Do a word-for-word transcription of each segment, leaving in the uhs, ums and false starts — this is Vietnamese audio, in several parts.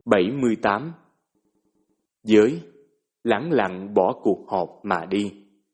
bảy mươi tám. Giới, lẳng lặng bỏ cuộc họp mà đi.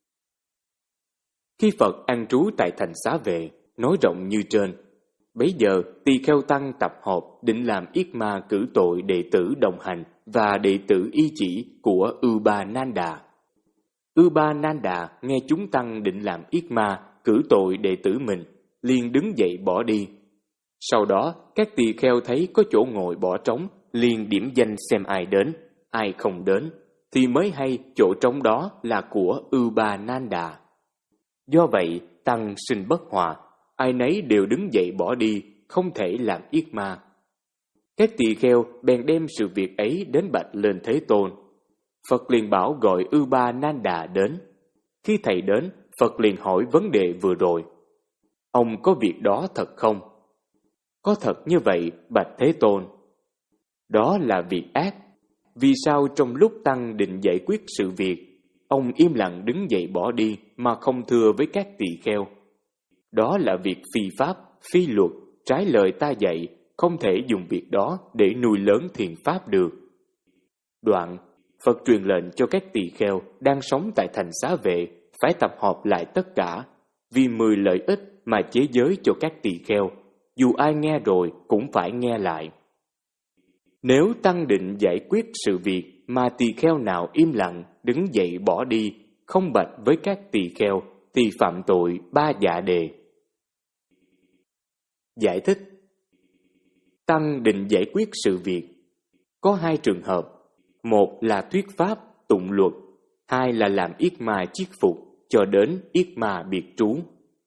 Khi Phật an trú tại thành Xá Vệ, nói rộng như trên, bấy giờ tỳ kheo tăng tập họp định làm yết ma cử tội đệ tử đồng hành và đệ tử y chỉ của Upananda. Upananda nghe chúng tăng định làm yết ma cử tội đệ tử mình, liền đứng dậy bỏ đi. Sau đó các tỳ kheo thấy có chỗ ngồi bỏ trống, liền điểm danh xem ai đến, ai không đến, thì mới hay chỗ trống đó là của Upananda. Do vậy tăng sinh bất hòa, ai nấy đều đứng dậy bỏ đi, không thể làm yết ma. Các tỳ kheo bèn đem sự việc ấy đến bạch lên Thế Tôn. Phật liền bảo gọi Upananda đến. Khi thầy đến, Phật liền hỏi vấn đề vừa rồi. Ông có việc đó thật không? Có thật như vậy, bạch Thế Tôn. Đó là việc ác. Vì sao trong lúc tăng định giải quyết sự việc, ông im lặng đứng dậy bỏ đi mà không thưa với các tỳ kheo? Đó là việc phi pháp, phi luật, trái lời ta dạy, không thể dùng việc đó để nuôi lớn thiền pháp được. Đoạn, Phật truyền lệnh cho các tỳ kheo đang sống tại thành Xá Vệ phải tập hợp lại tất cả, vì mười lợi ích mà chế giới cho các tỳ kheo, dù ai nghe rồi cũng phải nghe lại. Nếu tăng định giải quyết sự việc mà tỳ kheo nào im lặng đứng dậy bỏ đi, không bạch với các tỳ kheo, thì phạm tội ba dạ đề. Giải thích: tăng định giải quyết sự việc có hai trường hợp. Một là thuyết pháp, tụng luật. Hai là làm yết ma chiết phục, cho đến yết ma biệt trú.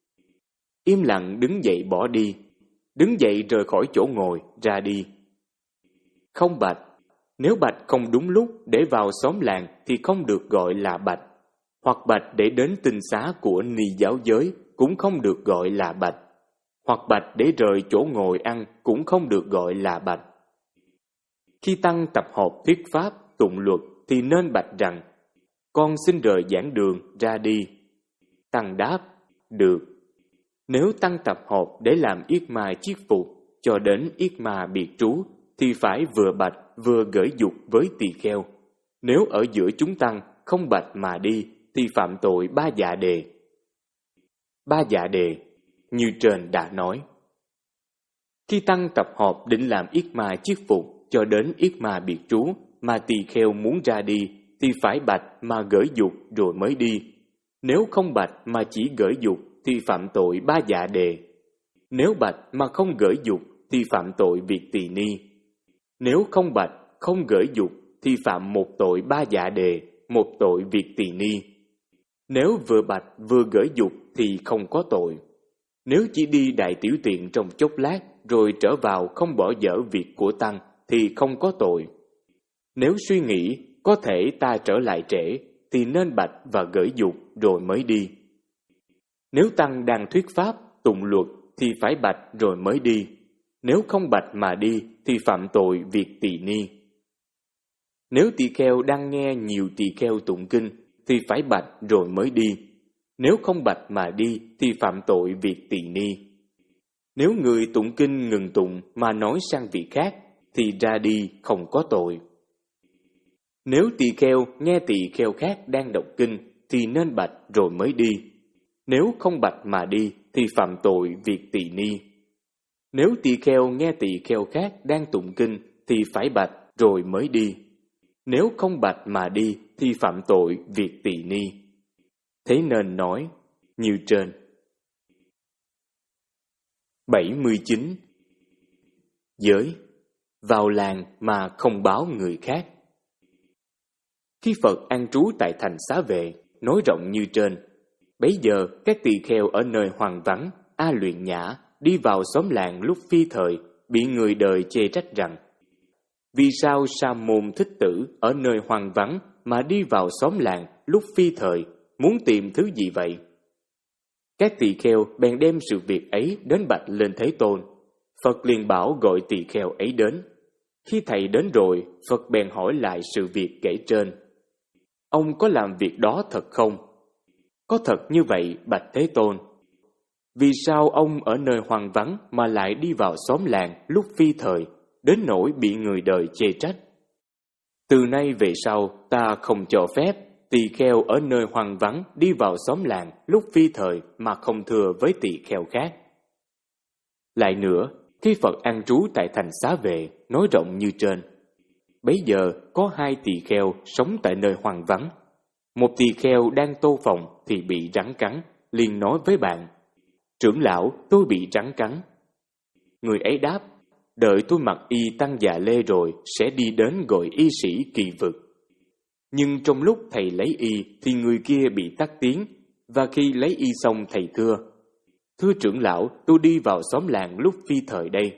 Im lặng đứng dậy bỏ đi, đứng dậy rời khỏi chỗ ngồi, ra đi. Không bạch. Nếu bạch không đúng lúc để vào xóm làng thì không được gọi là bạch. Hoặc bạch để đến tinh xá của ni giáo giới cũng không được gọi là bạch. Hoặc bạch để rời chỗ ngồi ăn cũng không được gọi là bạch. Khi tăng tập họp thuyết pháp, tụng luật thì nên bạch rằng: con xin rời giảng đường, ra đi. Tăng đáp: được. Nếu tăng tập họp để làm yết ma chiết phục, cho đến yết ma biệt trú, thì phải vừa bạch vừa gởi dục với tỳ kheo. Nếu ở giữa chúng tăng không bạch mà đi, thì phạm tội ba dạ đề. Ba dạ đề, như trên đã nói. Khi tăng tập họp định làm yết ma chiết phục, cho đến yết ma biệt trú, mà tỳ kheo muốn ra đi, thì phải bạch mà gởi dục rồi mới đi. Nếu không bạch mà chỉ gởi dục, thì phạm tội ba dạ đề. Nếu bạch mà không gởi dục, thì phạm tội việc tỳ ni. Nếu không bạch, không gởi dục, thì phạm một tội ba dạ đề, một tội việc tỳ ni. Nếu vừa bạch vừa gởi dục thì không có tội. Nếu chỉ đi đại tiểu tiện trong chốc lát, rồi trở vào không bỏ dở việc của tăng, thì không có tội. Nếu suy nghĩ có thể ta trở lại trễ, thì nên bạch và gởi dục rồi mới đi. Nếu tăng đang thuyết pháp, tụng luật thì phải bạch rồi mới đi. Nếu không bạch mà đi thì phạm tội việc tỳ ni. Nếu tỳ kheo đang nghe nhiều tỳ kheo tụng kinh thì phải bạch rồi mới đi. Nếu không bạch mà đi thì phạm tội việc tỳ ni. Nếu người tụng kinh ngừng tụng mà nói sang việc khác thì ra đi không có tội. Nếu tỳ kheo nghe tỳ kheo khác đang đọc kinh thì nên bạch rồi mới đi. Nếu không bạch mà đi thì phạm tội việc tỳ ni. Nếu tỳ kheo nghe tỳ kheo khác đang tụng kinh thì phải bạch rồi mới đi. Nếu không bạch mà đi thì phạm tội việc tỳ ni. Thế nên nói như trên. bảy mươi chín. Giới, vào làng mà không báo người khác. Khi Phật an trú tại thành Xá Vệ, nói rộng như trên, bấy giờ các tỳ kheo ở nơi hoang vắng, A Luyện Nhã đi vào xóm làng lúc phi thời, bị người đời chê trách rằng: vì sao Sa Môn Thích Tử ở nơi hoang vắng mà đi vào xóm làng lúc phi thời, muốn tìm thứ gì vậy? Các tỳ kheo bèn đem sự việc ấy đến bạch lên Thế Tôn. Phật liền bảo gọi tỳ kheo ấy đến. Khi thầy đến rồi, Phật bèn hỏi lại sự việc kể trên. Ông có làm việc đó thật không? Có thật như vậy, bạch Thế Tôn. Vì sao ông ở nơi hoang vắng mà lại đi vào xóm làng lúc phi thời, đến nỗi bị người đời chê trách. Từ nay về sau, ta không cho phép tỳ kheo ở nơi hoang vắng đi vào xóm làng lúc phi thời mà không thưa với tỳ kheo khác. Lại nữa, khi Phật an trú tại thành Xá Vệ, nói rộng như trên, bấy giờ có hai tỳ kheo sống tại nơi hoang vắng. Một tỳ kheo đang tô phòng thì bị rắn cắn, liền nói với bạn: trưởng lão, tôi bị rắn cắn. Người ấy đáp: đợi tôi mặc y tăng dạ lê rồi sẽ đi đến gọi y sĩ kỳ vực. Nhưng trong lúc thầy lấy y thì người kia bị tắc tiếng, và khi lấy y xong thầy thưa: thưa trưởng lão, tôi đi vào xóm làng lúc phi thời đây.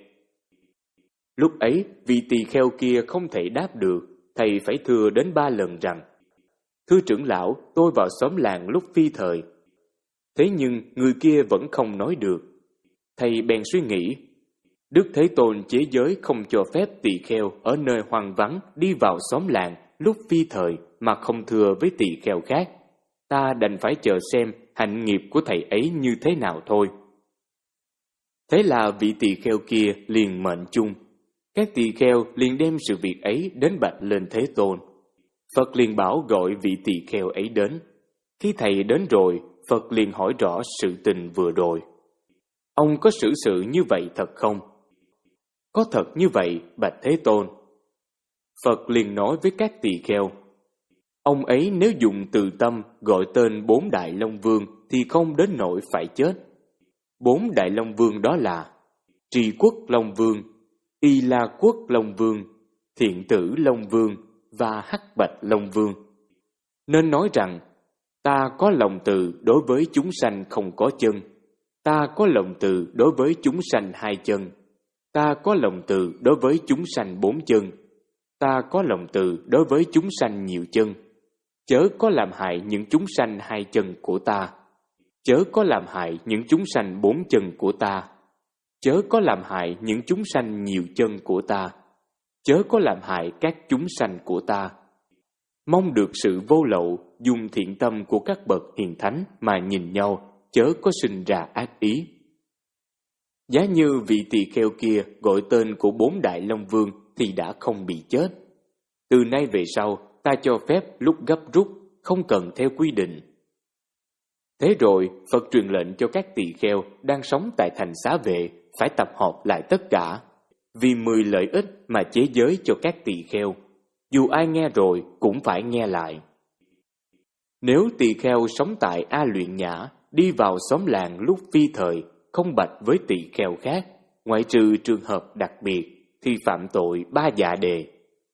Lúc ấy vị tỳ kheo kia không thể đáp được, thầy phải thưa đến ba lần rằng: thưa trưởng lão, tôi vào xóm làng lúc phi thời. Thế nhưng người kia vẫn không nói được. Thầy bèn suy nghĩ: Đức Thế Tôn chế giới không cho phép tỳ kheo ở nơi hoang vắng đi vào xóm làng lúc phi thời mà không thưa với tỳ kheo khác. Ta đành phải chờ xem hạnh nghiệp của thầy ấy như thế nào thôi. Thế là vị tỳ kheo kia liền mệnh chung. Các tỳ kheo liền đem sự việc ấy đến bạch lên Thế Tôn. Phật liền bảo gọi vị tỳ kheo ấy đến. Khi thầy đến rồi, Phật liền hỏi rõ sự tình vừa rồi. Ông có xử sự như vậy thật không? Có thật như vậy, bạch Thế Tôn. Phật liền nói với các tỳ kheo: ông ấy nếu dùng từ tâm gọi tên bốn Đại Long Vương thì không đến nỗi phải chết. Bốn Đại Long Vương đó là Trì Quốc Long Vương, Y La Quốc Long Vương, Thiện Tử Long Vương và Hắc Bạch Long Vương. Nên nói rằng: ta có lòng từ đối với chúng sanh không có chân, ta có lòng từ đối với chúng sanh hai chân, ta có lòng từ đối với chúng sanh bốn chân, ta có lòng từ đối với chúng sanh nhiều chân. Chớ có làm hại những chúng sanh hai chân của ta, chớ có làm hại những chúng sanh bốn chân của ta, chớ có làm hại những chúng sanh nhiều chân của ta, chớ có làm hại các chúng sanh của ta. Mong được sự vô lậu, dùng thiện tâm của các bậc hiền thánh mà nhìn nhau, chớ có sinh ra ác ý. Giá như vị tỳ kheo kia gọi tên của bốn Đại Long Vương thì đã không bị chết. Từ nay về sau, ta cho phép lúc gấp rút, không cần theo quy định. Thế rồi, Phật truyền lệnh cho các tỳ kheo đang sống tại thành Xá Vệ phải tập hợp lại tất cả, vì mười lợi ích mà chế giới cho các tỳ kheo. Dù ai nghe rồi cũng phải nghe lại. Nếu tỳ kheo sống tại A Luyện Nhã, đi vào xóm làng lúc phi thời, không bạch với tỳ kheo khác, ngoại trừ trường hợp đặc biệt, thì phạm tội ba dạ đề.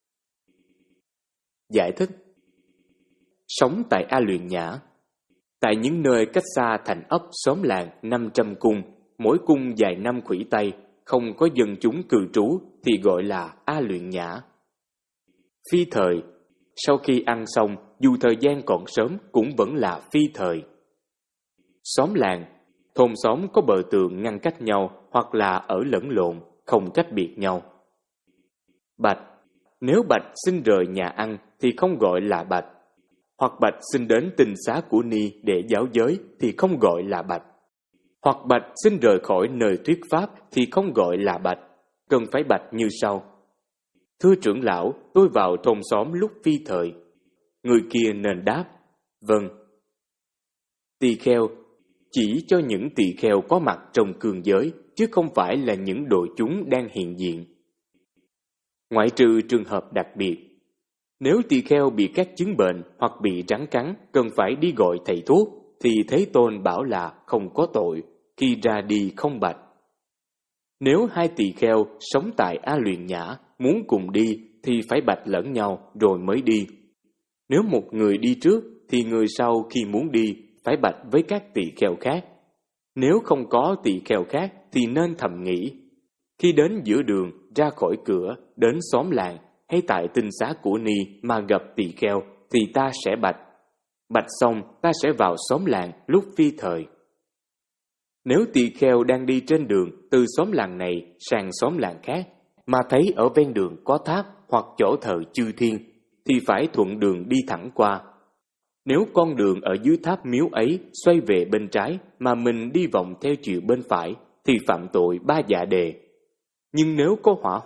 Giải thích: sống tại A Luyện Nhã, tại những nơi cách xa thành ấp xóm làng năm trăm cung, mỗi cung dài năm khuỷu tay, không có dân chúng cư trú thì gọi là A Luyện Nhã. Phi thời, sau khi ăn xong, dù thời gian còn sớm cũng vẫn là phi thời. Xóm làng, thôn xóm có bờ tường ngăn cách nhau hoặc là ở lẫn lộn, không cách biệt nhau. Bạch, nếu bạch xin rời nhà ăn thì không gọi là bạch, hoặc bạch xin đến tinh xá của ni để giáo giới thì không gọi là bạch, hoặc bạch xin rời khỏi nơi thuyết pháp thì không gọi là bạch, cần phải bạch như sau: thưa trưởng lão, tôi vào thôn xóm lúc phi thời. Người kia nên đáp: vâng. Tỳ kheo chỉ cho những tỳ kheo có mặt trong cương giới, chứ không phải là những đội chúng đang hiện diện. Ngoại trừ trường hợp đặc biệt, nếu tỳ kheo bị các chứng bệnh hoặc bị rắn cắn, cần phải đi gọi thầy thuốc, thì Thế Tôn bảo là không có tội, khi ra đi không bạch. Nếu hai tỳ kheo sống tại A Luyện Nhã muốn cùng đi thì phải bạch lẫn nhau rồi mới đi. Nếu một người đi trước thì người sau khi muốn đi phải bạch với các tỳ kheo khác. Nếu không có tỳ kheo khác thì nên thầm nghĩ: khi đến giữa đường, ra khỏi cửa, đến xóm làng hay tại tinh xá của ni mà gặp tỳ kheo thì ta sẽ bạch. Bạch xong ta sẽ vào xóm làng lúc phi thời. Nếu tỳ kheo đang đi trên đường từ xóm làng này sang xóm làng khác mà thấy ở ven đường có tháp hoặc chỗ thờ chư thiên thì phải thuận đường đi thẳng qua. Nếu con đường ở dưới tháp miếu ấy xoay về bên trái mà mình đi vòng theo chiều bên phải thì phạm tội ba dạ đề. Nhưng nếu có hỏa hoạn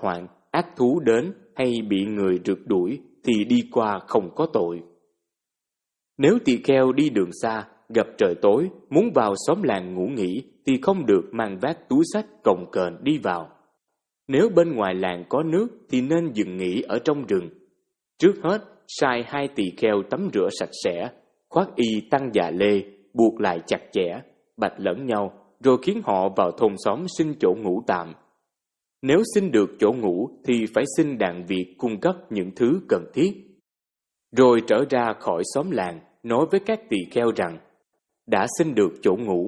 ác thú đến hay bị người rượt đuổi thì đi qua không có tội. Nếu tỳ kheo đi đường xa, gặp trời tối, muốn vào xóm làng ngủ nghỉ thì không được mang vác túi xách cồng kềnh đi vào. Nếu bên ngoài làng có nước thì nên dừng nghỉ ở trong rừng. Trước hết, sai hai tỳ kheo tắm rửa sạch sẽ, khoác y tăng dạ lê, buộc lại chặt chẽ, bạch lẫn nhau, rồi khiến họ vào thôn xóm xin chỗ ngủ tạm. Nếu xin được chỗ ngủ thì phải xin đàn Việt cung cấp những thứ cần thiết. Rồi trở ra khỏi xóm làng, nói với các tỳ kheo rằng đã xin được chỗ ngủ.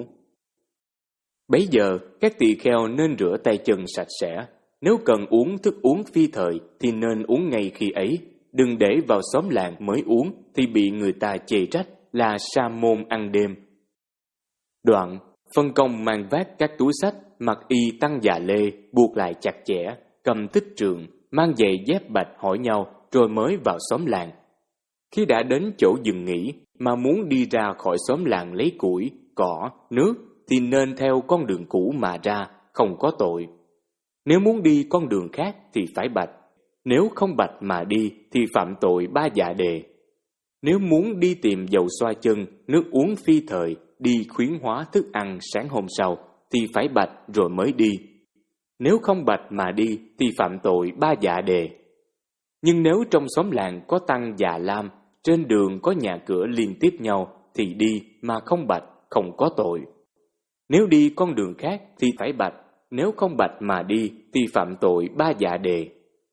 Bấy giờ, các tỳ kheo nên rửa tay chân sạch sẽ. Nếu cần uống thức uống phi thời thì nên uống ngay khi ấy. Đừng để vào xóm làng mới uống thì bị người ta chê trách là sa môn ăn đêm. Đoạn, phân công mang vác các túi xách, mặc y tăng dạ lê, buộc lại chặt chẽ, cầm tích trượng, mang giày dép bạch hỏi nhau rồi mới vào xóm làng. Khi đã đến chỗ dừng nghỉ mà muốn đi ra khỏi xóm làng lấy củi, cỏ, nước thì nên theo con đường cũ mà ra, không có tội. Nếu muốn đi con đường khác thì phải bạch. Nếu không bạch mà đi thì phạm tội ba dạ đề. Nếu muốn đi tìm dầu xoa chân, nước uống phi thời, đi khuyến hóa thức ăn sáng hôm sau thì phải bạch rồi mới đi. Nếu không bạch mà đi thì phạm tội ba dạ đề. Nhưng nếu trong xóm làng có tăng già lam, trên đường có nhà cửa liên tiếp nhau thì đi mà không bạch, không có tội. Nếu đi con đường khác thì phải bạch, nếu không bạch mà đi thì phạm tội ba dạ đề.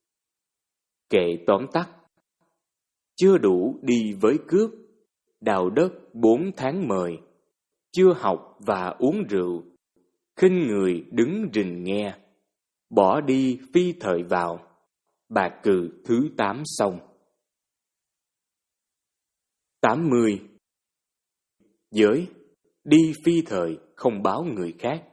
Kệ tóm tắt. Chưa đủ đi với cướp, đào đất bốn tháng mời, chưa học và uống rượu, khinh người đứng rình nghe, bỏ đi phi thời vào, bạc cừ thứ tám xong. tám mươi. Giới, đi phi thời không báo người khác.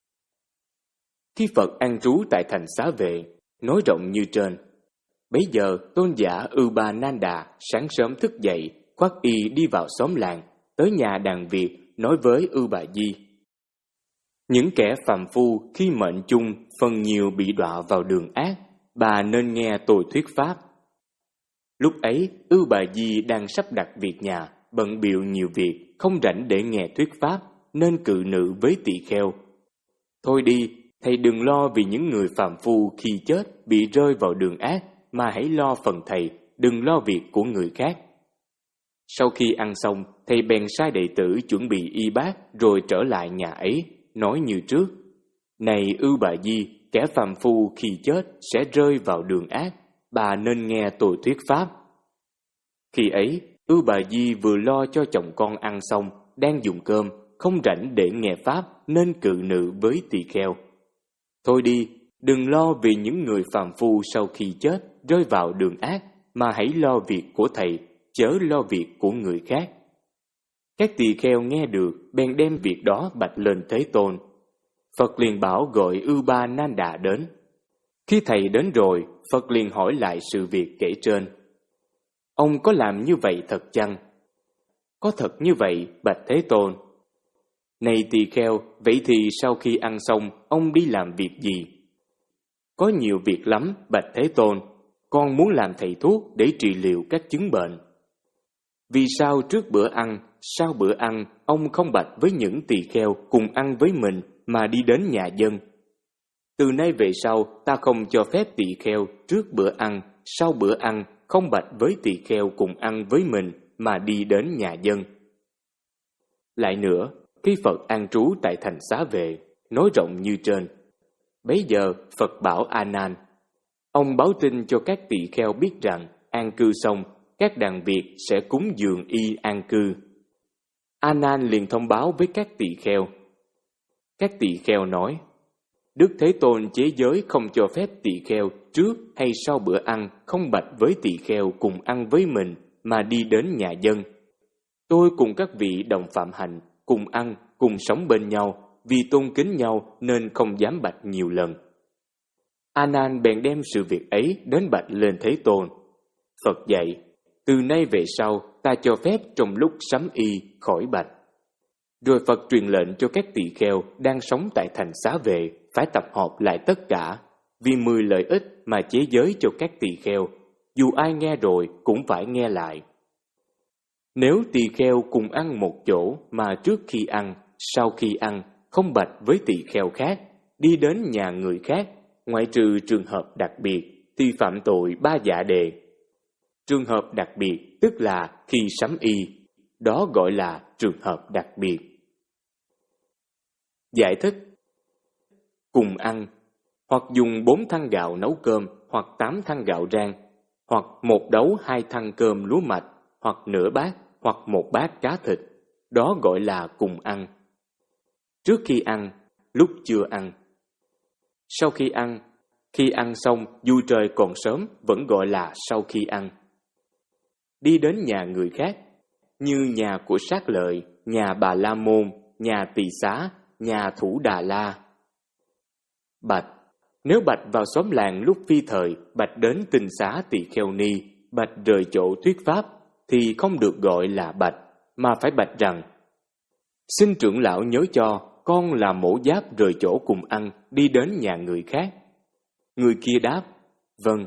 Khi Phật an trú tại thành Xá Vệ, nói rộng như trên, bấy giờ tôn giả Ưu Ba Nan Đà sáng sớm thức dậy, khoác y đi vào xóm làng, tới nhà đàn Việt nói với Ưu Bà Di. Những kẻ phàm phu khi mệnh chung phần nhiều bị đọa vào đường ác, bà nên nghe tôi thuyết pháp. Lúc ấy, Ưu Bà Di đang sắp đặt việc nhà, bận bịu nhiều việc, không rảnh để nghe thuyết pháp, nên cự nữ với tỳ kheo. Thôi đi, thầy đừng lo vì những người phàm phu khi chết bị rơi vào đường ác, mà hãy lo phần thầy, đừng lo việc của người khác. Sau khi ăn xong, thầy bèn sai đệ tử chuẩn bị y bát rồi trở lại nhà ấy, nói như trước. Này Ưu Bà Di, kẻ phàm phu khi chết sẽ rơi vào đường ác, bà nên nghe tôi thuyết pháp. Khi ấy, Ưu Bà Di vừa lo cho chồng con ăn xong, đang dùng cơm, không rảnh để nghe pháp nên cự nữ với tỳ kheo. Thôi đi, đừng lo vì những người phàm phu sau khi chết rơi vào đường ác, mà hãy lo việc của thầy, chớ lo việc của người khác. Các tỳ kheo nghe được, bèn đem việc đó bạch lên Thế Tôn. Phật liền bảo gọi Ưu Ba Nan Đà đến. Khi thầy đến rồi, Phật liền hỏi lại sự việc kể trên. Ông có làm như vậy thật chăng? Có thật như vậy, bạch Thế Tôn. Này tỳ kheo, vậy thì sau khi ăn xong, ông đi làm việc gì? Có nhiều việc lắm, bạch Thế Tôn. Con muốn làm thầy thuốc để trị liệu các chứng bệnh. Vì sao trước bữa ăn, sau bữa ăn, ông không bạch với những tỳ kheo cùng ăn với mình mà đi đến nhà dân? Từ nay về sau, ta không cho phép tỳ kheo trước bữa ăn, sau bữa ăn, không bạch với tỳ kheo cùng ăn với mình mà đi đến nhà dân. Lại nữa, khi Phật an trú tại thành Xá Vệ, nói rộng như trên, bấy giờ Phật bảo A Nan, ông báo tin cho các tỳ kheo biết rằng an cư xong, các đàn Việt sẽ cúng dường y an cư. A Nan liền thông báo với các tỳ kheo. Các tỳ kheo nói, Đức Thế Tôn chế giới không cho phép tỳ kheo trước hay sau bữa ăn không bạch với tỳ kheo cùng ăn với mình mà đi đến nhà dân. Tôi cùng các vị đồng phạm hành, cùng ăn, cùng sống bên nhau, vì tôn kính nhau nên không dám bạch nhiều lần. A Nan bèn đem sự việc ấy đến bạch lên Thế Tôn. Phật dạy, từ nay về sau ta cho phép trong lúc sắm y khỏi bạch. Rồi Phật truyền lệnh cho các tỳ kheo đang sống tại thành Xá Vệ phải tập hợp lại tất cả, vì mười lợi ích mà chế giới cho các tỳ kheo, dù ai nghe rồi cũng phải nghe lại. Nếu tỳ kheo cùng ăn một chỗ mà trước khi ăn, sau khi ăn không bạch với tỳ kheo khác, đi đến nhà người khác, ngoại trừ trường hợp đặc biệt, thì phạm tội ba dạ đề. Trường hợp đặc biệt tức là khi sắm y, đó gọi là trường hợp đặc biệt. Giải thích: cùng ăn, hoặc dùng bốn thăng gạo nấu cơm, hoặc tám thăng gạo rang, hoặc một đấu hai thăng cơm lúa mạch, hoặc nửa bát, hoặc một bát cá thịt, đó gọi là cùng ăn. Trước khi ăn, lúc chưa ăn. Sau khi ăn, khi ăn xong dù trời còn sớm vẫn gọi là sau khi ăn. Đi đến nhà người khác, như nhà của Sát Lợi, nhà Bà La Môn, nhà Tỳ Xá, nhà Thủ Đà La. Bạch: nếu bạch vào xóm làng lúc phi thời, bạch đến Tinh Xá Tỳ Kheo Ni, bạch rời chỗ thuyết pháp, thì không được gọi là bạch, mà phải bạch rằng: xin trưởng lão nhớ cho, con là mổ giáp rời chỗ cùng ăn, đi đến nhà người khác. Người kia đáp: vâng.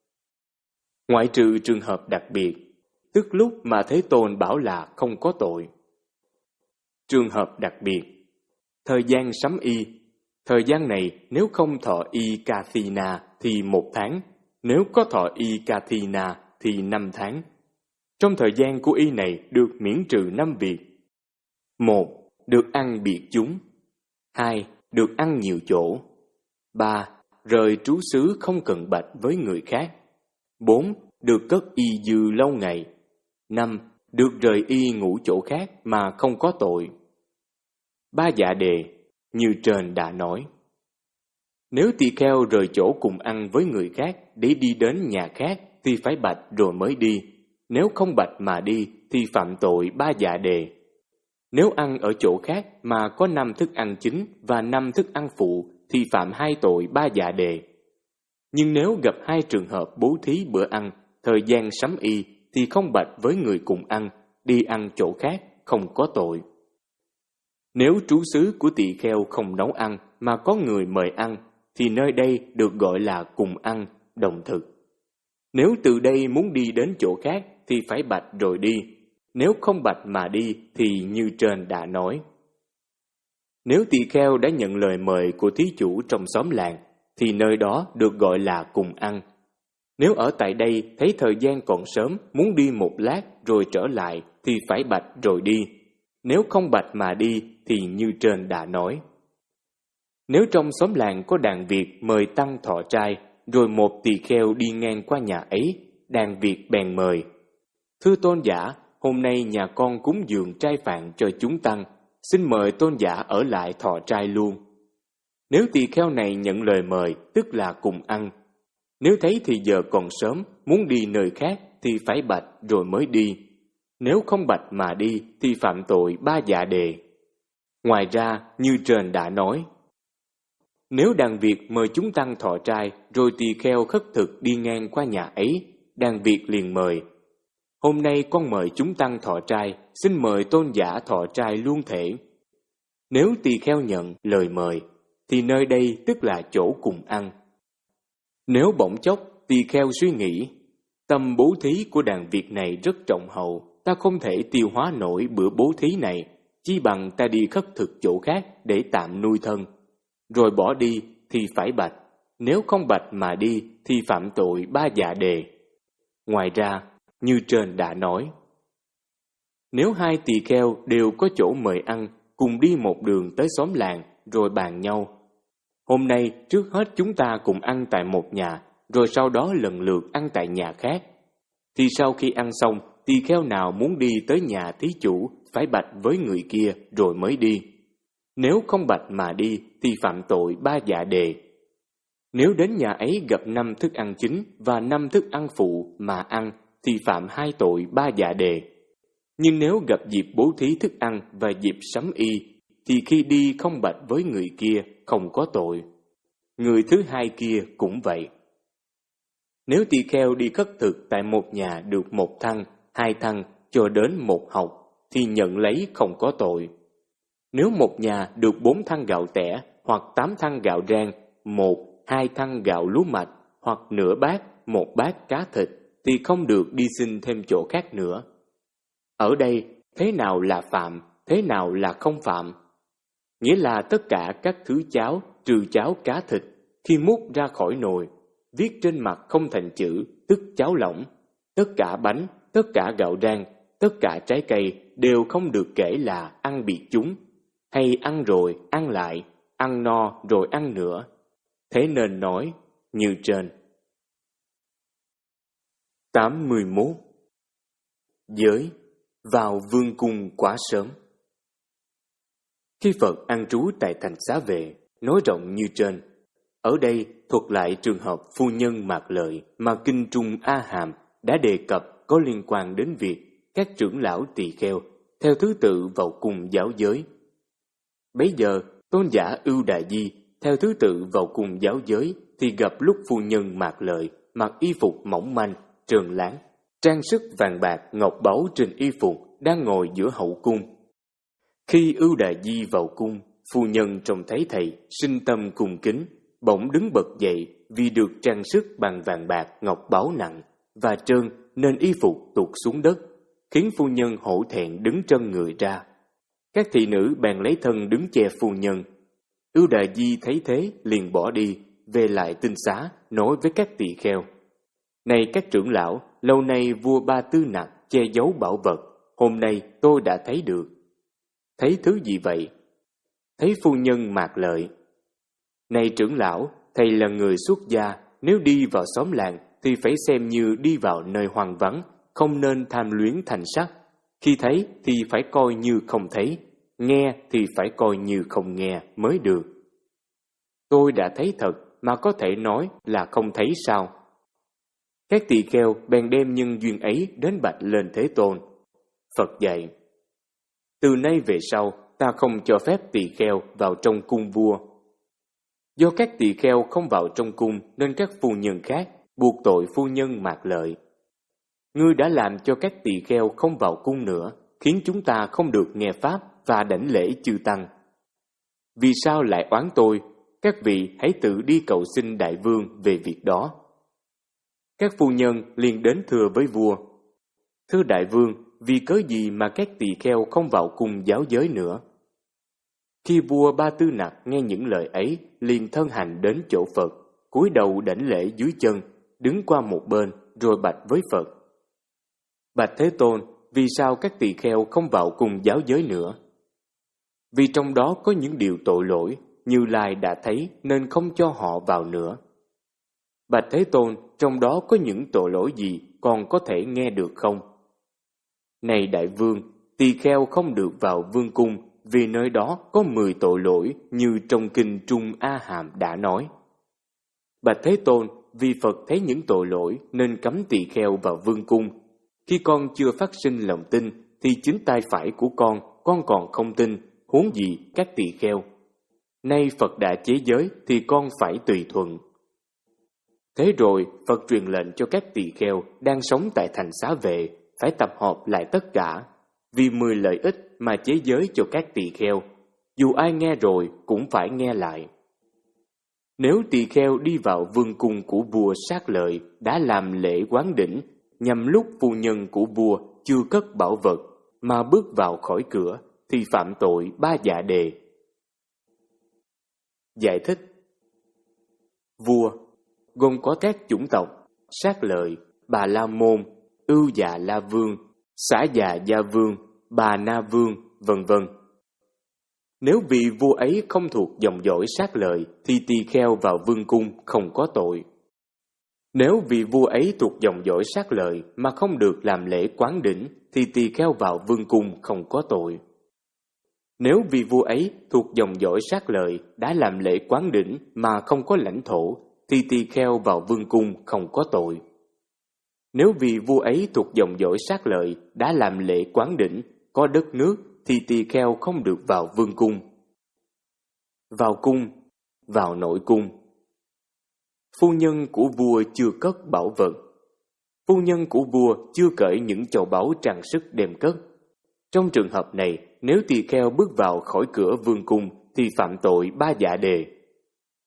Ngoại trừ trường hợp đặc biệt, tức lúc mà Thế Tôn bảo là không có tội. Trường hợp đặc biệt: thời gian sắm y. Thời gian này nếu không thọ y Kathina thì một tháng, nếu có thọ y Kathina thì năm tháng. Trong thời gian của y này được miễn trừ năm việc. Một, được ăn biệt chúng. Hai, được ăn nhiều chỗ. Ba, rời trú xứ không cần bạch với người khác. Bốn, được cất y dư lâu ngày. Năm, được rời y ngủ chỗ khác mà không có tội. Ba dạ đề, như trên đã nói. Nếu tỳ kheo rời chỗ cùng ăn với người khác để đi đến nhà khác thì phải bạch rồi mới đi. Nếu không bạch mà đi thì phạm tội ba dạ đề. Nếu ăn ở chỗ khác mà có năm thức ăn chính và năm thức ăn phụ thì phạm hai tội ba dạ đề. Nhưng nếu gặp hai trường hợp bố thí bữa ăn, thời gian sắm y thì không bạch với người cùng ăn, đi ăn chỗ khác, không có tội. Nếu trú xứ của tỳ kheo không nấu ăn mà có người mời ăn, thì nơi đây được gọi là cùng ăn, đồng thực. Nếu từ đây muốn đi đến chỗ khác thì phải bạch rồi đi. Nếu không bạch mà đi thì như trên đã nói. Nếu tỳ kheo đã nhận lời mời của thí chủ trong xóm làng, thì nơi đó được gọi là cùng ăn. Nếu ở tại đây thấy thời gian còn sớm, muốn đi một lát rồi trở lại thì phải bạch rồi đi. Nếu không bạch mà đi thì như trên đã nói. Nếu trong xóm làng có đàn Việt mời tăng thọ trai, rồi một tỳ kheo đi ngang qua nhà ấy, đàn Việt bèn mời: thưa tôn giả, hôm nay nhà con cúng dường trai phạn cho chúng tăng, xin mời tôn giả ở lại thọ trai luôn. Nếu tỳ kheo này nhận lời mời, tức là cùng ăn. Nếu thấy thì giờ còn sớm, muốn đi nơi khác thì phải bạch rồi mới đi. Nếu không bạch mà đi thì phạm tội ba dạ đề. Ngoài ra, như trên đã nói, nếu đàn Việt mời chúng tăng thọ trai, rồi tỳ kheo khất thực đi ngang qua nhà ấy, đàn Việt liền mời: hôm nay con mời chúng tăng thọ trai, xin mời tôn giả thọ trai luôn thể. Nếu tỳ kheo nhận lời mời, thì nơi đây tức là chỗ cùng ăn. Nếu bỗng chốc tỳ kheo suy nghĩ, tâm bố thí của đàn Việt này rất trọng hậu, ta không thể tiêu hóa nổi bữa bố thí này, chi bằng ta đi khất thực chỗ khác để tạm nuôi thân. Rồi bỏ đi thì phải bạch, nếu không bạch mà đi thì phạm tội ba dạ đề. Ngoài ra, như trên đã nói, nếu hai tỳ kheo đều có chỗ mời ăn, cùng đi một đường tới xóm làng, rồi bàn nhau: hôm nay trước hết chúng ta cùng ăn tại một nhà, rồi sau đó lần lượt ăn tại nhà khác. Thì sau khi ăn xong, tỳ kheo nào muốn đi tới nhà thí chủ phải bạch với người kia rồi mới đi. Nếu không bạch mà đi thì phạm tội ba dạ đề. Nếu đến nhà ấy gặp năm thức ăn chính và năm thức ăn phụ mà ăn thì phạm hai tội ba dạ đề. Nhưng nếu gặp dịp bố thí thức ăn và dịp sắm y, thì khi đi không bạch với người kia không có tội. Người thứ hai kia cũng vậy. Nếu tỳ kheo đi khất thực tại một nhà được một thăng, hai thăng cho đến một học, thì nhận lấy không có tội. Nếu một nhà được bốn thăng gạo tẻ hoặc tám thăng gạo rang, một, hai thăng gạo lúa mạch hoặc nửa bát, một bát cá thịt thì không được đi xin thêm chỗ khác nữa. Ở đây, thế nào là phạm, thế nào là không phạm? Nghĩa là tất cả các thứ cháo, trừ cháo cá thịt, khi múc ra khỏi nồi, viết trên mặt không thành chữ, tức cháo lỏng. Tất cả bánh, tất cả gạo rang, tất cả trái cây đều không được kể là ăn bị chúng, hay ăn rồi ăn lại, ăn no rồi ăn nữa. Thế nên nói như trên. tám mươi mốt. Giới vào vương cung quá sớm. Khi Phật an trú tại thành Xá Vệ, nói rộng như trên, ở đây thuật lại trường hợp phu nhân Mạc Lợi mà Kinh Trung A Hàm đã đề cập có liên quan đến việc các trưởng lão tỳ kheo theo thứ tự vào cung giáo giới. Bấy giờ, tôn giả Ưu Đà Di theo thứ tự vào cung giáo giới thì gặp lúc phu nhân Mạc Lợi mặc y phục mỏng manh, trơn láng, trang sức vàng bạc ngọc báu trên y phục đang ngồi giữa hậu cung. Khi Ưu Đà Di vào cung, phu nhân trông thấy thầy, sinh tâm cung kính, bỗng đứng bật dậy vì được trang sức bằng vàng bạc ngọc báu nặng và trơn nên y phục tụt xuống đất, khiến phu nhân hổ thẹn đứng trân người ra. Các thị nữ bèn lấy thân đứng che phu nhân. Ưu Đà Di thấy thế liền bỏ đi, về lại tinh xá nói với các tỳ kheo: Này các trưởng lão, lâu nay vua Ba Tư Nặc che giấu bảo vật, hôm nay tôi đã thấy được. Thấy thứ gì vậy? Thấy phu nhân Mạc Lợi. Này trưởng lão, thầy là người xuất gia, nếu đi vào xóm làng thì phải xem như đi vào nơi hoang vắng, không nên tham luyến thành sắc. Khi thấy thì phải coi như không thấy, nghe thì phải coi như không nghe mới được. Tôi đã thấy thật mà có thể nói là không thấy sao? Các tỳ kheo bèn đem nhân duyên ấy đến bạch lên Thế Tôn. Phật dạy: Từ nay về sau, ta không cho phép tỳ kheo vào trong cung vua. Do các tỳ kheo không vào trong cung nên các phu nhân khác buộc tội phu nhân Mạc Lợi. Ngươi đã làm cho các tỳ kheo không vào cung nữa, khiến chúng ta không được nghe pháp và đảnh lễ chư tăng. Vì sao lại oán tôi? Các vị hãy tự đi cầu xin đại vương về việc đó. Các phu nhân liền đến thưa với vua: Thưa đại vương, vì cớ gì mà các tỳ kheo không vào cung giáo giới nữa? Khi vua Ba Tư Nặc nghe những lời ấy, liền thân hành đến chỗ Phật, cúi đầu đảnh lễ dưới chân, đứng qua một bên, rồi bạch với Phật: Bạch Thế Tôn, vì sao các tỳ kheo không vào cung giáo giới nữa? Vì trong đó có những điều tội lỗi, Như Lai đã thấy nên không cho họ vào nữa. Bạch Thế Tôn, trong đó có những tội lỗi gì còn có thể nghe được không? Này đại vương, tỳ kheo không được vào vương cung vì nơi đó có mười tội lỗi như trong kinh Trung A Hàm đã nói. Bạch Thế Tôn, vì Phật thấy những tội lỗi nên cấm tỳ kheo vào vương cung. Khi con chưa phát sinh lòng tin thì chính tay phải của con, con còn không tin, huống gì các tỳ kheo. Nay Phật đã chế giới thì con phải tùy thuận. Thế rồi Phật truyền lệnh cho các tỳ kheo đang sống tại thành Xá Vệ phải tập hợp lại tất cả, vì mười lợi ích mà chế giới cho các tỳ kheo, dù ai nghe rồi cũng phải nghe lại. Nếu tỳ kheo đi vào vương cung của vua Sát Lợi đã làm lễ quán đỉnh nhằm lúc phu nhân của vua chưa cất bảo vật mà bước vào khỏi cửa thì phạm tội ba dạ đề. Giải thích: Vua gồm có các chủng tộc Sát Lợi, Bà La Môn, Ưu Dạ La Vương, Xả Dạ Gia Vương, Bà Na Vương, vân vân. Nếu vị vua ấy không thuộc dòng dõi Sát Lợi thì tỳ kheo vào vương cung không có tội. Nếu vị vua ấy thuộc dòng dõi Sát Lợi mà không được làm lễ quán đỉnh thì tỳ kheo vào vương cung không có tội. Nếu vị vua ấy thuộc dòng dõi Sát Lợi đã làm lễ quán đỉnh mà không có lãnh thổ thì tỳ kheo vào vương cung không có tội. Nếu vị vua ấy thuộc dòng dõi Sát Lợi đã làm lễ quán đỉnh, có đất nước thì tỳ kheo không được vào vương cung. Vào cung, vào nội cung. Phu nhân của vua chưa cất bảo vật. Phu nhân của vua chưa cởi những châu báu trang sức đem cất. Trong trường hợp này, nếu tỳ kheo bước vào khỏi cửa vương cung thì phạm tội ba dạ đề.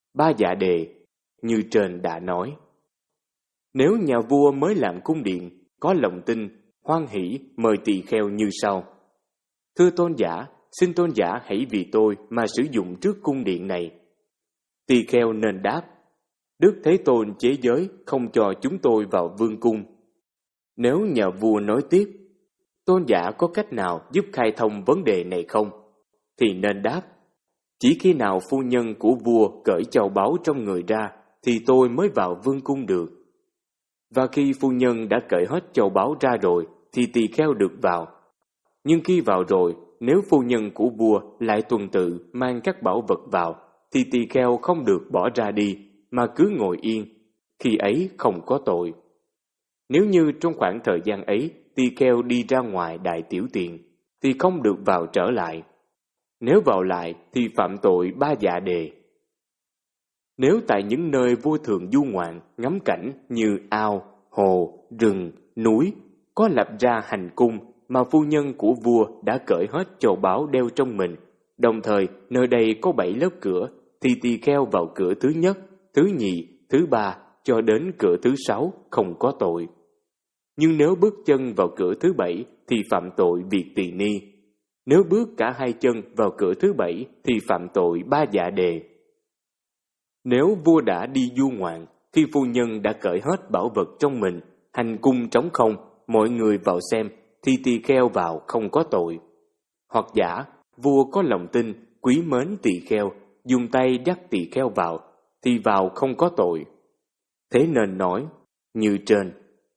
Ba Dạ Đề như trên đã nói. Nếu nhà vua mới làm cung điện, có lòng tin, hoan hỷ mời tỳ kheo như sau. Thưa tôn giả, xin tôn giả hãy vì tôi mà sử dụng trước cung điện này. Tỳ kheo nên đáp, Đức Thế Tôn chế giới không cho chúng tôi vào vương cung. Nếu nhà vua nói tiếp, tôn giả có cách nào giúp khai thông vấn đề này không? Thì nên đáp, chỉ khi nào phu nhân của vua cởi châu báu trong người ra, thì tôi mới vào vương cung được. Và khi phu nhân đã cởi hết châu báu ra rồi, thì tỳ kheo được vào. Nhưng khi vào rồi, nếu phu nhân của vua lại tuần tự mang các bảo vật vào, thì tỳ kheo không được bỏ ra đi, mà cứ ngồi yên, khi ấy không có tội. Nếu như trong khoảng thời gian ấy, tỳ kheo đi ra ngoài đại tiểu tiện, thì không được vào trở lại. Nếu vào lại, thì phạm tội Ba Dạ Đề. Nếu tại những nơi vua thường du ngoạn, ngắm cảnh như ao, hồ, rừng, núi, có lập ra hành cung mà phu nhân của vua đã cởi hết châu báu đeo trong mình, đồng thời nơi đây có bảy lớp cửa, thì tỳ kheo vào cửa thứ nhất, thứ nhì, thứ ba cho đến cửa thứ sáu không có tội. Nhưng nếu bước chân vào cửa thứ bảy thì phạm tội việc tỳ ni. Nếu bước cả hai chân vào cửa thứ bảy thì phạm tội Ba Dạ Đề. Nếu vua đã đi du ngoạn, khi phu nhân đã cởi hết bảo vật trong mình, hành cung trống không, mọi người vào xem, thì tỳ kheo vào không có tội. Hoặc giả, vua có lòng tin, quý mến tỳ kheo, dùng tay dắt tỳ kheo vào, thì vào không có tội. Thế nên nói, như trên.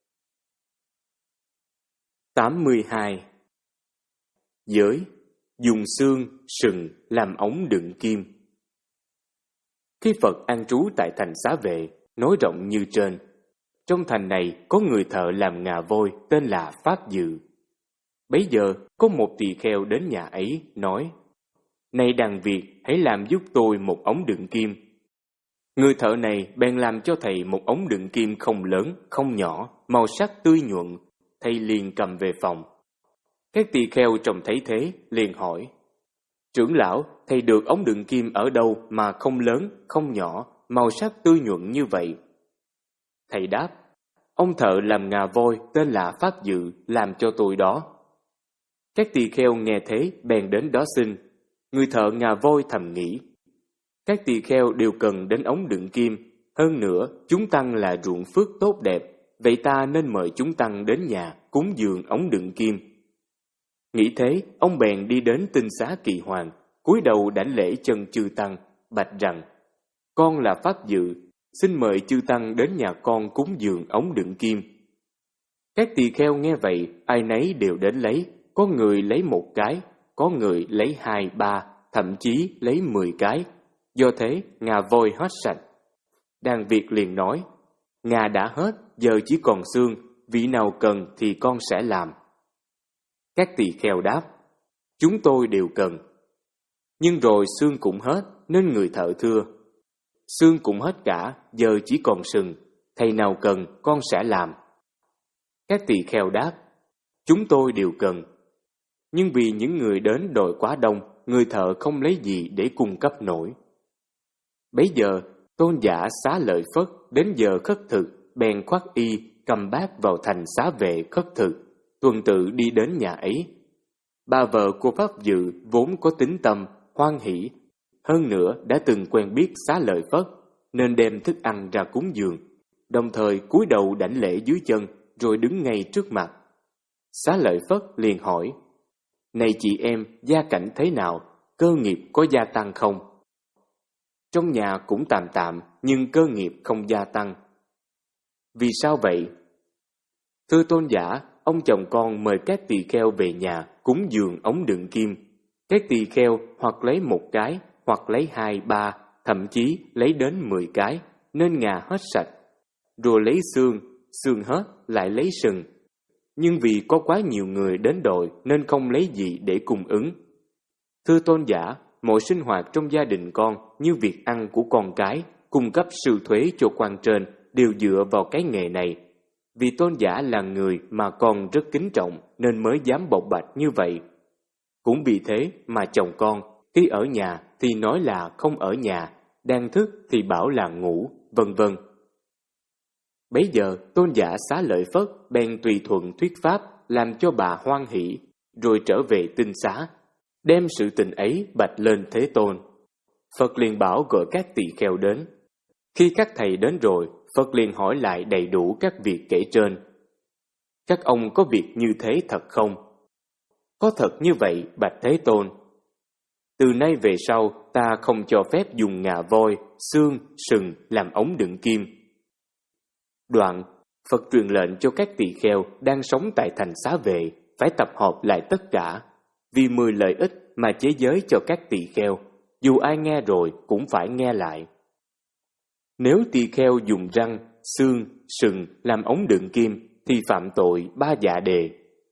tám mươi hai. Giới, dùng xương, sừng làm ống đựng kim. Khi Phật an trú tại thành Xá Vệ, nói rộng như trên, trong thành này có người thợ làm ngà voi tên là Pháp Dự. Bấy giờ có một tỳ kheo đến nhà ấy, nói, Này đàn Việt, hãy làm giúp tôi một ống đựng kim. Người thợ này bèn làm cho thầy một ống đựng kim không lớn, không nhỏ, màu sắc tươi nhuận, thầy liền cầm về phòng. Các tỳ kheo trông thấy thế, liền hỏi, Trưởng lão, thầy được ống đựng kim ở đâu mà không lớn, không nhỏ, màu sắc tươi nhuận như vậy? Thầy đáp, ông thợ làm ngà voi tên là Pháp Dự làm cho tôi đó. Các tỳ kheo nghe thế bèn đến đó xin. Người thợ ngà voi thầm nghĩ, các tỳ kheo đều cần đến ống đựng kim, hơn nữa chúng tăng là ruộng phước tốt đẹp, vậy ta nên mời chúng tăng đến nhà cúng dường ống đựng kim. Nghĩ thế, ông bèn đi đến Tinh Xá Kỳ Hoàng, cúi đầu đảnh lễ chân chư tăng, bạch rằng, con là Pháp Dự, xin mời chư tăng đến nhà con cúng dường ống đựng kim. Các tỳ kheo nghe vậy, ai nấy đều đến lấy, có người lấy một cái, có người lấy hai, ba, thậm chí lấy mười cái. Do thế, ngà voi hết sạch. Đàn Việt liền nói, ngà đã hết, giờ chỉ còn xương, vị nào cần thì con sẽ làm. Các tỳ kheo đáp, chúng tôi đều cần. Nhưng rồi xương cũng hết, nên người thợ thưa, xương cũng hết cả, giờ chỉ còn sừng, thầy nào cần con sẽ làm. Các tỳ kheo đáp, chúng tôi đều cần. Nhưng vì những người đến đòi quá đông, người thợ không lấy gì để cung cấp nổi. Bấy giờ, tôn giả Xá Lợi Phất đến giờ khất thực, bèn khoác y, cầm bát vào thành Xá Vệ khất thực, tuần tự đi đến nhà ấy. Bà vợ của Pháp Dự vốn có tính tâm, hoan hỷ, hơn nữa đã từng quen biết Xá Lợi Phất, nên đem thức ăn ra cúng dường, đồng thời cúi đầu đảnh lễ dưới chân, rồi đứng ngay trước mặt. Xá Lợi Phất liền hỏi, này chị em, gia cảnh thế nào, cơ nghiệp có gia tăng không? Trong nhà cũng tạm tạm, nhưng cơ nghiệp không gia tăng. Vì sao vậy? Thưa tôn giả, ông chồng con mời các tỳ kheo về nhà cúng dường ống đựng kim. Các tỳ kheo hoặc lấy một cái, hoặc lấy hai, ba, thậm chí lấy đến mười cái, nên ngà hết sạch. Rồi lấy xương, xương hết, lại lấy sừng. Nhưng vì có quá nhiều người đến đòi nên không lấy gì để cung ứng. Thưa tôn giả, mọi sinh hoạt trong gia đình con như việc ăn của con cái, cung cấp sự thuế cho quan trên đều dựa vào cái nghề này. Vì tôn giả là người mà con rất kính trọng nên mới dám bộc bạch như vậy. Cũng vì thế mà chồng con khi ở nhà thì nói là không ở nhà, đang thức thì bảo là ngủ, vân vân. Bấy giờ Tôn giả Xá Lợi Phất bèn tùy thuận thuyết pháp làm cho bà hoan hỷ, rồi trở về tinh xá, đem sự tình ấy bạch lên Thế Tôn. Phật liền bảo gọi các tỳ kheo đến. Khi các thầy đến rồi, Phật liền hỏi lại đầy đủ các việc kể trên. Các ông có việc như thế thật không? Có thật như vậy, bạch Thế Tôn. Từ nay về sau, ta không cho phép dùng ngà voi, xương, sừng làm ống đựng kim. Đoạn, Phật truyền lệnh cho các tỳ kheo đang sống tại thành Xá Vệ phải tập hợp lại tất cả, vì mười lợi ích mà chế giới cho các tỳ kheo, dù ai nghe rồi cũng phải nghe lại. Nếu tỳ kheo dùng răng, xương, sừng làm ống đựng kim thì phạm tội ba dạ đề.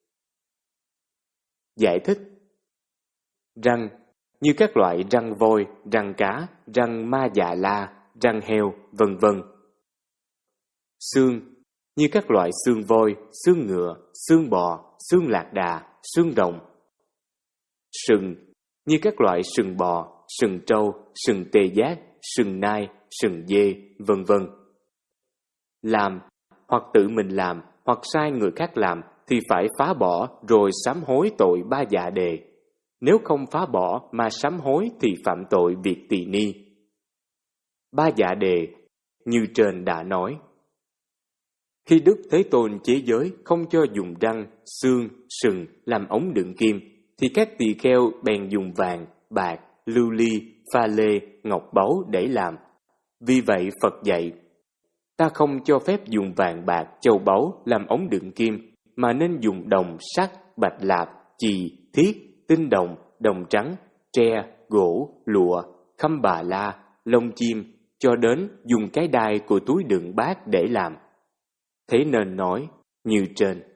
Giải thích: răng như các loại răng voi, răng cá, răng ma dạ la, răng heo, vân vân. Xương như các loại xương voi, xương ngựa, xương bò, xương lạc đà, xương rồng. Sừng như các loại sừng bò, sừng trâu, sừng tê giác, sừng nai, sừng dê, vân vân. Làm hoặc tự mình làm hoặc sai người khác làm thì phải phá bỏ rồi sám hối tội ba dạ đề. Nếu không phá bỏ mà sám hối thì phạm tội việc tỳ ni. Ba dạ đề như trên đã nói. Khi Đức Thế Tôn chế giới không cho dùng răng, xương, sừng làm ống đựng kim, thì các tỳ kheo bèn dùng vàng, bạc, lưu ly, pha lê, ngọc báu để làm. Vì vậy Phật dạy, ta không cho phép dùng vàng bạc, châu báu làm ống đựng kim, mà nên dùng đồng, sắt, bạch lạp, chì, thiết, tinh đồng, đồng trắng, tre, gỗ, lụa, khâm bà la, lông chim, cho đến dùng cái đai của túi đựng bát để làm. Thế nên nói như trên.